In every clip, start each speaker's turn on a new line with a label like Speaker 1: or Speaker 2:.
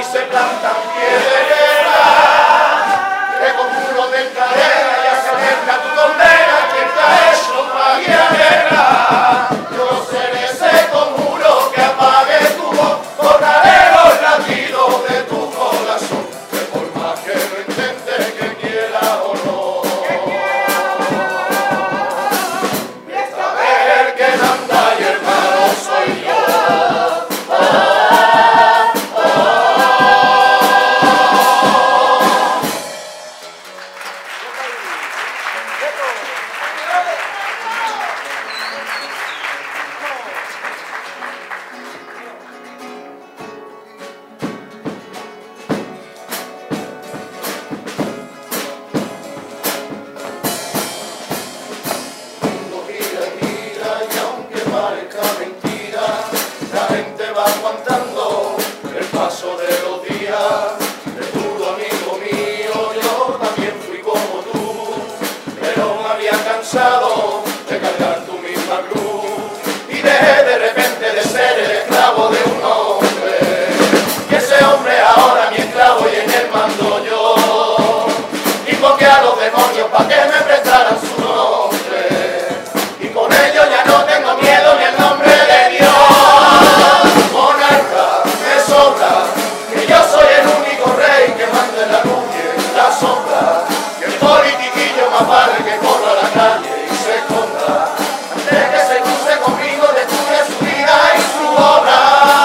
Speaker 1: se plantan piedras, que con muro de cadena ya se acerca tu condena, que te ha hecho magia negra. Yo seré ese conjuro que apague tu voz, borraré los latidos de tu corazón, que por más que lo intente, que quiera o no. Y saber que manda y hermano soy yo. Parezca mentira, la gente va aguantando el paso de los días. De duro amigo mío, yo también fui como tú, pero me había cansado de cargar tu misma cruz y dejé de repente de ser el esclavo de un hombre. Y ese hombre ahora mi esclavo y en él mando yo. Invoqué a los demonios para que me prestaran su nombre y con ello ya no tengo miedo ni el nombre de Dios. Monarca, me sobra, que yo soy el único rey que manda en la luz y en la sombra, y el politiquillo más vale que corra a la calle y se esconda antes que se cruce conmigo, destruye su vida y su obra.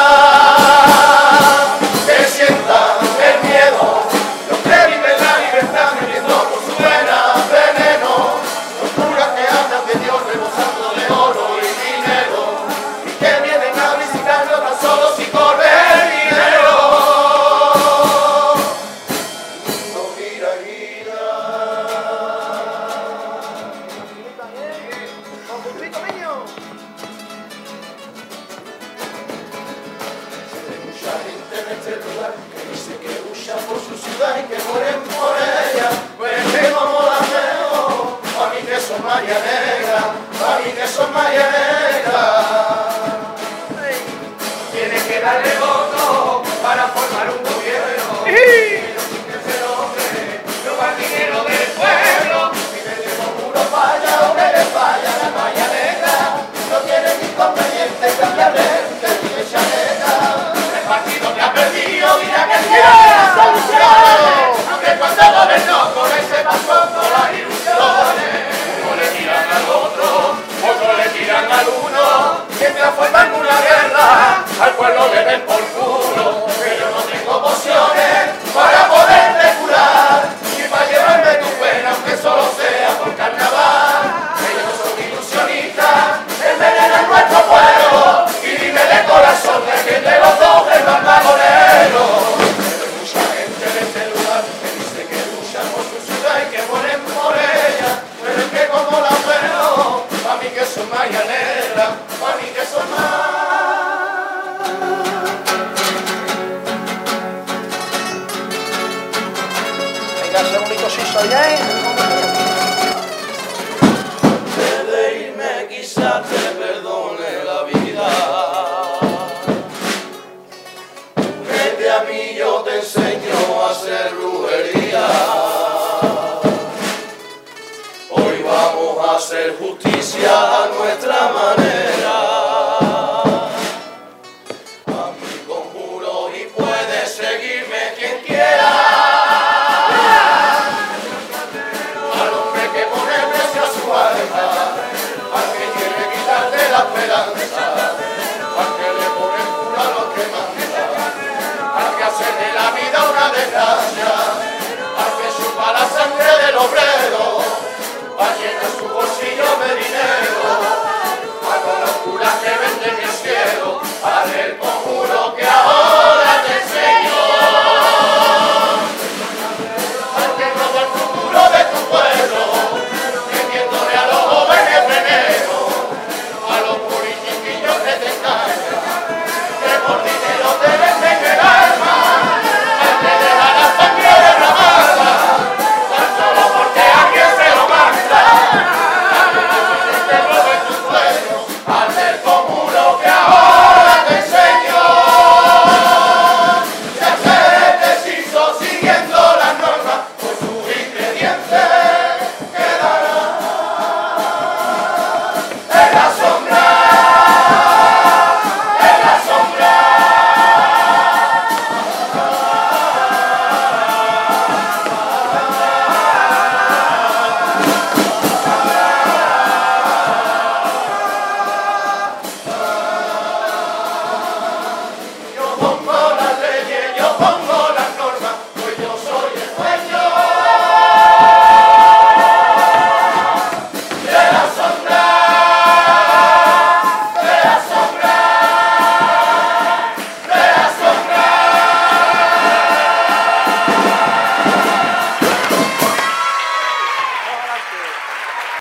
Speaker 1: Que sientan el miedo los que viven la libertad bebiendo por su vena veneno, los curas que hablan de Dios rebosando de oro y dinero, y que vienen a visitarlo tan solo si corre el dinero. No gira, gira. Hay mucha gente en este lugar que dice que lucha por su ciudad y que mueren por ella, pues que como la veo, a mí que son María Negra, a mí que son María Negra. Tienes que darle voto para formar un gobierno. Los bandineros del pueblo, si le digo puro falla o que le falla la María Negra, no tienen inconveniente cambiarle de chaneta. El partido que ha perdido dirá que tiene las soluciones, aunque cuando gobernó con ese pasón con las ilusiones, uno le tiran al otro, otro le tiran al uno, mientras forman una guerra, al pueblo le den por culo, que yo no tengo pociones para poderte curar, y para llevarme tu pena aunque solo sea por carnaval. Ellos no son ilusionistas, envenenan nuestro pueblo, y dime de corazón de quién de los dos es más vagonero. Pero hay mucha gente de este lugar que dice que luchan por su ciudad y que mueren por ella, pero es que como la veo, a mí que son María Negra, a mí que son más.
Speaker 2: Venga, segundito si soy, ¿eh?